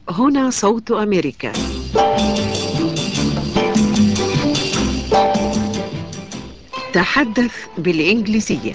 هنا صوت أمريكا. تحدث بالإنجليزية.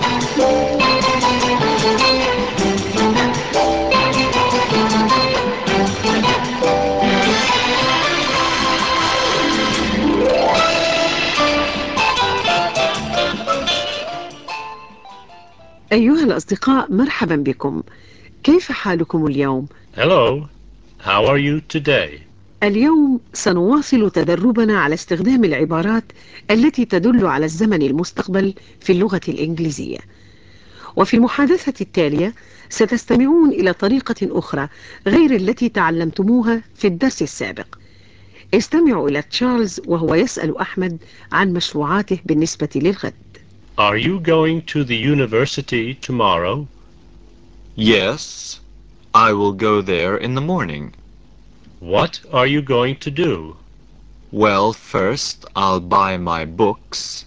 أيها الأصدقاء، مرحبا بكم. كيف حالكم اليوم؟ Hello, how are you today? اليوم سنواصل تدربنا على استخدام العبارات التي تدل على الزمن المستقبل في اللغة الإنجليزية. وفي المحادثة التالية ستستمعون إلى طريقة أخرى غير التي تعلمتموها في الدرس السابق. استمعوا إلى تشارلز وهو يسأل أحمد عن مشروعاته بالنسبة للغد. Are you going to the university tomorrow? Yes, I will go there in the morning. What are you going to do? Well, first I'll buy my books.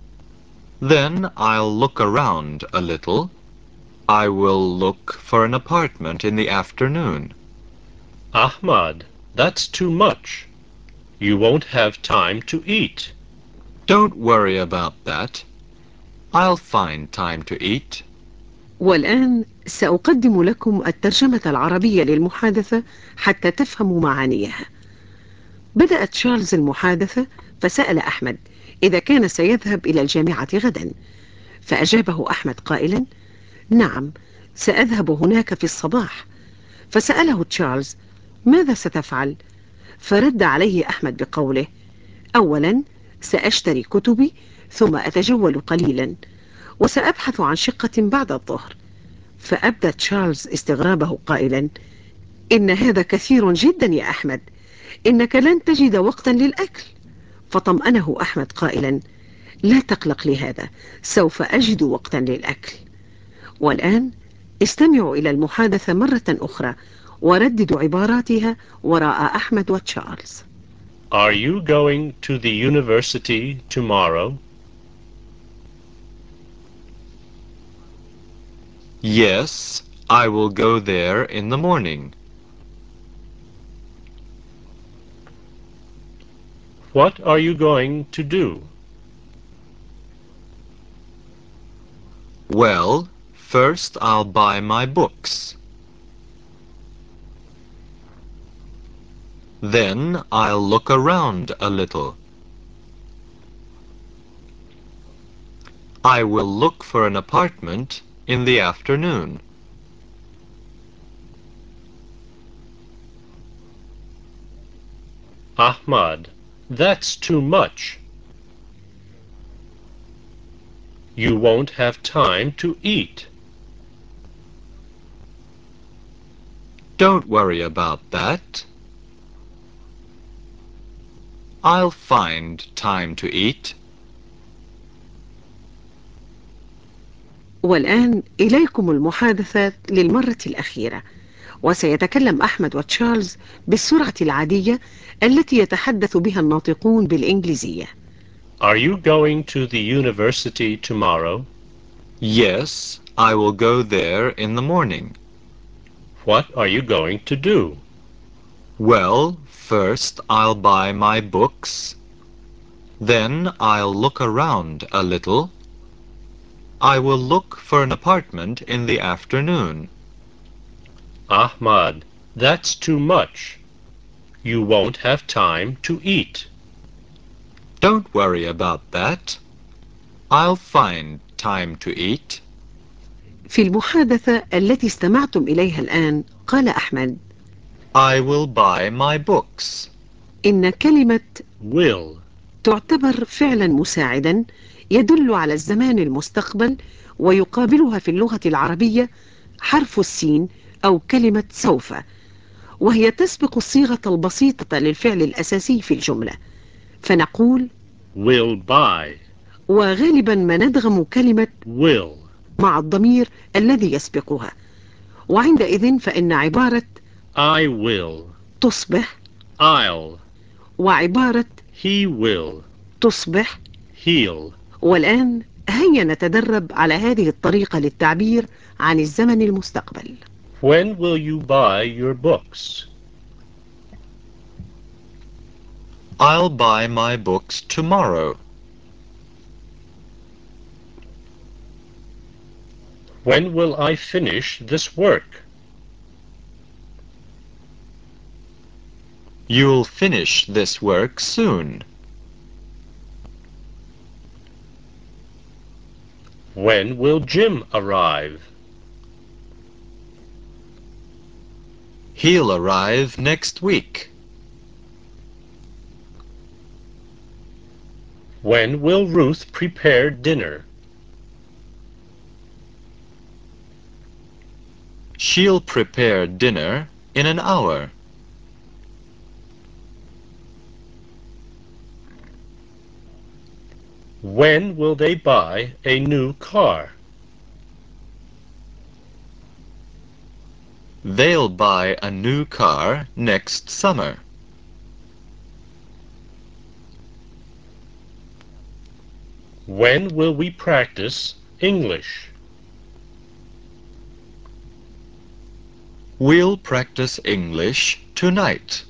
Then I'll look around a little. I will look for an apartment in the afternoon. Ahmad, that's too much. You won't have time to eat. Don't worry about that. I'll find time to eat. والآن سأقدم لكم الترجمة العربية للمحادثة حتى تفهموا معانيها. بدأ تشارلز المحادثة فسأل أحمد إذا كان سيذهب إلى الجامعة غدا، فأجابه أحمد قائلا: نعم، سأذهب هناك في الصباح. فسأله تشارلز: ماذا ستفعل؟ فرد عليه أحمد بقوله: أولا سأشتري كتبي، ثم أتجول قليلا، وسأبحث عن شقة بعد الظهر. فأبدى تشارلز استغرابه قائلا: إن هذا كثير جدا يا أحمد، إنك لن تجد وقتا للأكل. فطمأنه أحمد قائلا: لا تقلق لهذا، سوف أجد وقتا للأكل. والآن استمعوا إلى المحادثة مرة أخرى ورددوا عباراتها وراء أحمد وتشارلز. Are you going to the university tomorrow? Yes, I will go there in the morning. What are you going to do? Well, first I'll buy my books. Then I'll look around a little. I will look for an apartment in the afternoon. Ahmad, that's too much. You won't have time to eat. Don't worry about that. I'll find time to eat. والآن إليكم المحادثة للمرة الأخيرة، وسيتكلم أحمد وتشارلز بالسرعة العادية التي يتحدث بها الناطقون بالإنجليزية. Are you going to the university tomorrow? Yes, I will go there in the morning. What are you going to do? Well, first I'll buy my books. Then I'll look around a little. I will look for an apartment in the afternoon. Ahmad, that's too much. You won't have time to eat. Don't worry about that. I'll find time to eat. في المحادثة التي استمعتم إليها الآن قال أحمد: I will buy my books. إن كلمة Will. تعتبر فعلا مساعدا يدل على الزمان المستقبل، ويقابلها في اللغة العربية حرف السين أو كلمة سوف، وهي تسبق الصيغة البسيطة للفعل الأساسي في الجملة، فنقول: Will buy. وغالبا ما ندغم كلمة Will. مع الضمير الذي يسبقها، وعندئذ فإن عبارة I will. تصبح I'll. وعبارة He will. تصبح. He'll. والآن هيا نتدرب على هذه الطريقة للتعبير عن الزمن المستقبل. When will you buy your books? I'll buy my books tomorrow. When will I finish this work? You'll finish this work soon. When will Jim arrive? He'll arrive next week. When will Ruth prepare dinner? She'll prepare dinner in an hour. When will they buy a new car? They'll buy a new car next summer. When will we practice English? We'll practice English tonight.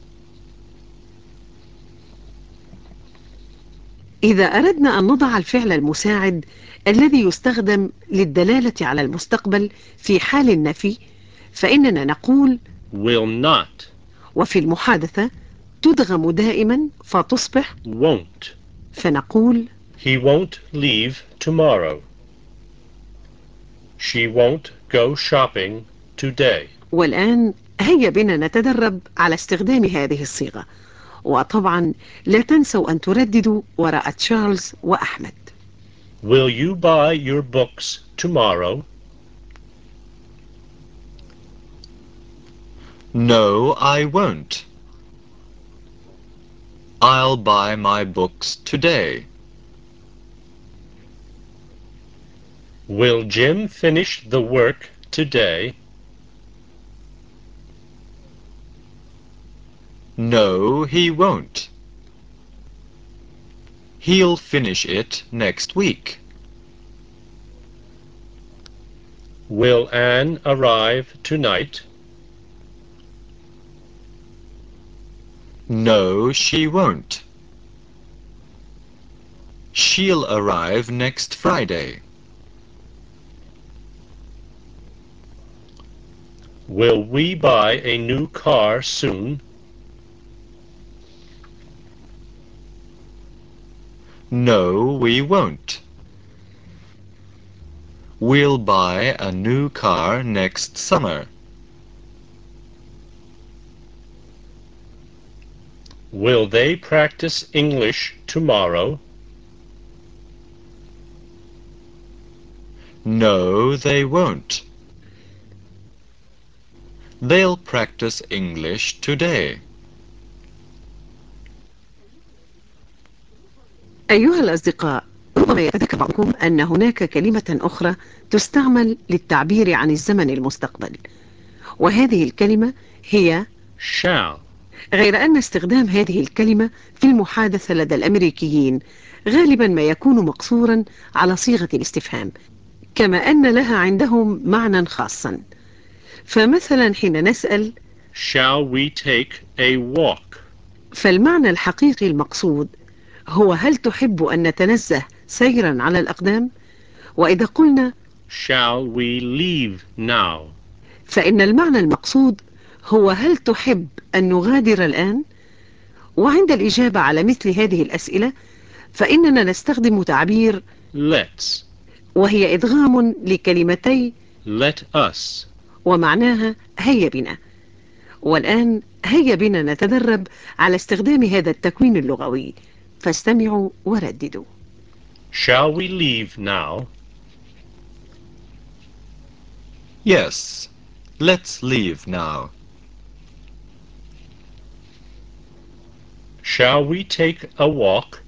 إذا أردنا أن نضع الفعل المساعد الذي يستخدم للدلالة على المستقبل في حال النفي فإننا نقول Will not. وفي المحادثة تدغم دائما فتصبح Won't. فنقول He won't leave tomorrow. She won't go shopping today. والآن هيا بنا نتدرب على استخدام هذه الصيغة وطبعا لا تنسوا أن ترددوا وراء تشارلز وأحمد. Will you buy your books tomorrow? No, I won't. I'll buy my books today. Will Jim finish the work today? No, he won't. He'll finish it next week. Will Anne arrive tonight? No, she won't. She'll arrive next Friday. Will we buy a new car soon? No, we won't. We'll buy a new car next summer. Will they practice English tomorrow? No, they won't. They'll practice English today. أيها الأصدقاء، ربما يتذكر بعضكم أن هناك كلمة أخرى تستعمل للتعبير عن الزمن المستقبل وهذه الكلمة هي Shall. غير أن استخدام هذه الكلمة في المحادثة لدى الأمريكيين غالبا ما يكون مقصورا على صيغة الاستفهام كما أن لها عندهم معنى خاصا فمثلا حين نسأل Shall we take a walk? فالمعنى الحقيقي المقصود هو هل تحب أن نتنزه سيرا على الأقدام؟ وإذا قلنا Shall we leave now? فإن المعنى المقصود هو هل تحب أن نغادر الآن؟ وعند الإجابة على مثل هذه الأسئلة فإننا نستخدم تعبير Let's. وهي إدغام لكلمتي Let us. ومعناها هيا بنا والآن هيا بنا نتدرب على استخدام هذا التكوين اللغوي فاستمعوا ورددوا. Shall we leave now? Yes, let's leave now. Shall we take a walk?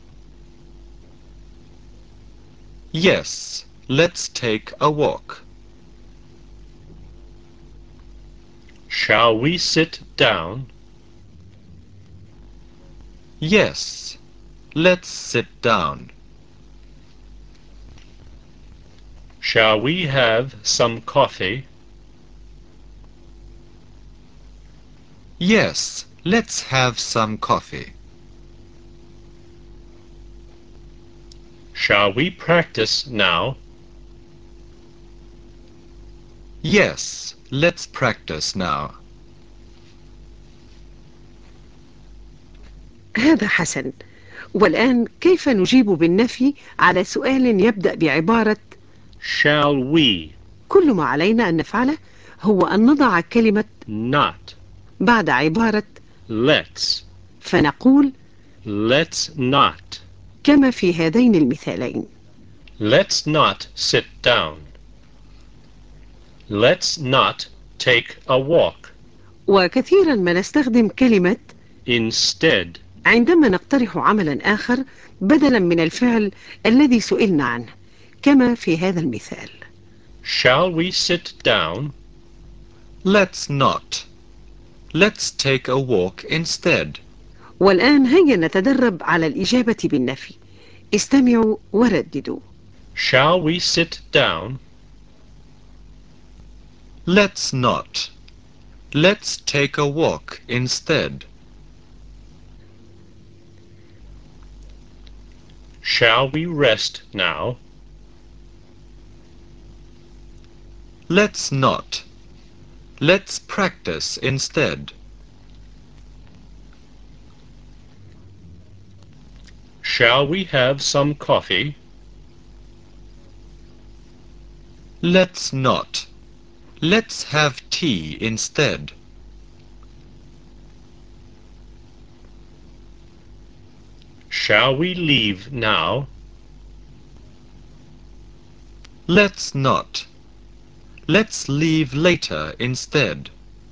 Yes, let's take a walk. Shall we sit down? Yes, let's sit down. Shall we have some coffee? Yes, let's have some coffee. Shall we practice now? Yes, let's practice now. هذا حسن. والآن كيف نجيب بالنفي على سؤال يبدأ بعبارة Shall we كل ما علينا أن نفعله هو أن نضع كلمة not? بعد عبارة Let's. فنقول Let's not. كما في هذين المثالين. Let's not sit down. Let's not take a walk. وكثيرا ما نستخدم كلمة Instead, عندما نقترح عملا آخر بدلا من الفعل الذي سئلنا عنه، كما في هذا المثال. shall we sit down? Let's not. Let's take a walk instead. والآن هيا نتدرب على الإجابة بالنفي. استمعوا ورددوا. Shall we sit down? Let's not. Let's take a walk instead. Shall we rest now? Let's not. Let's practice instead. Shall we have some coffee? Let's not. Let's have tea instead. Shall we leave now? Let's not. Let's leave later instead.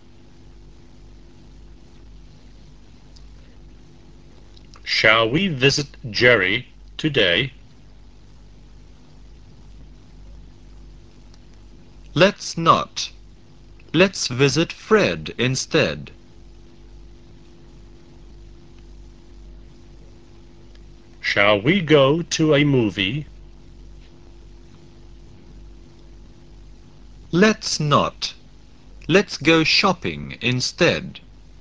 Shall we visit Jerry today? Let's not. Let's visit Fred instead. Shall we go to a movie? Let's not. Let's go shopping instead.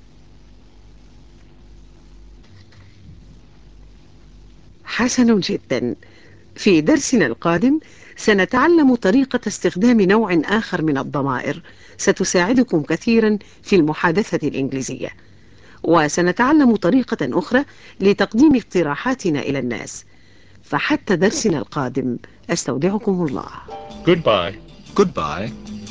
حسن جدا. في درسنا القادم سنتعلم طريقة استخدام نوع آخر من الضمائر ستساعدكم كثيرا في المحادثة الإنجليزية، وسنتعلم طريقة أخرى لتقديم اقتراحاتنا إلى الناس. فحتى درسنا القادم أستودعكم الله. Goodbye. Goodbye.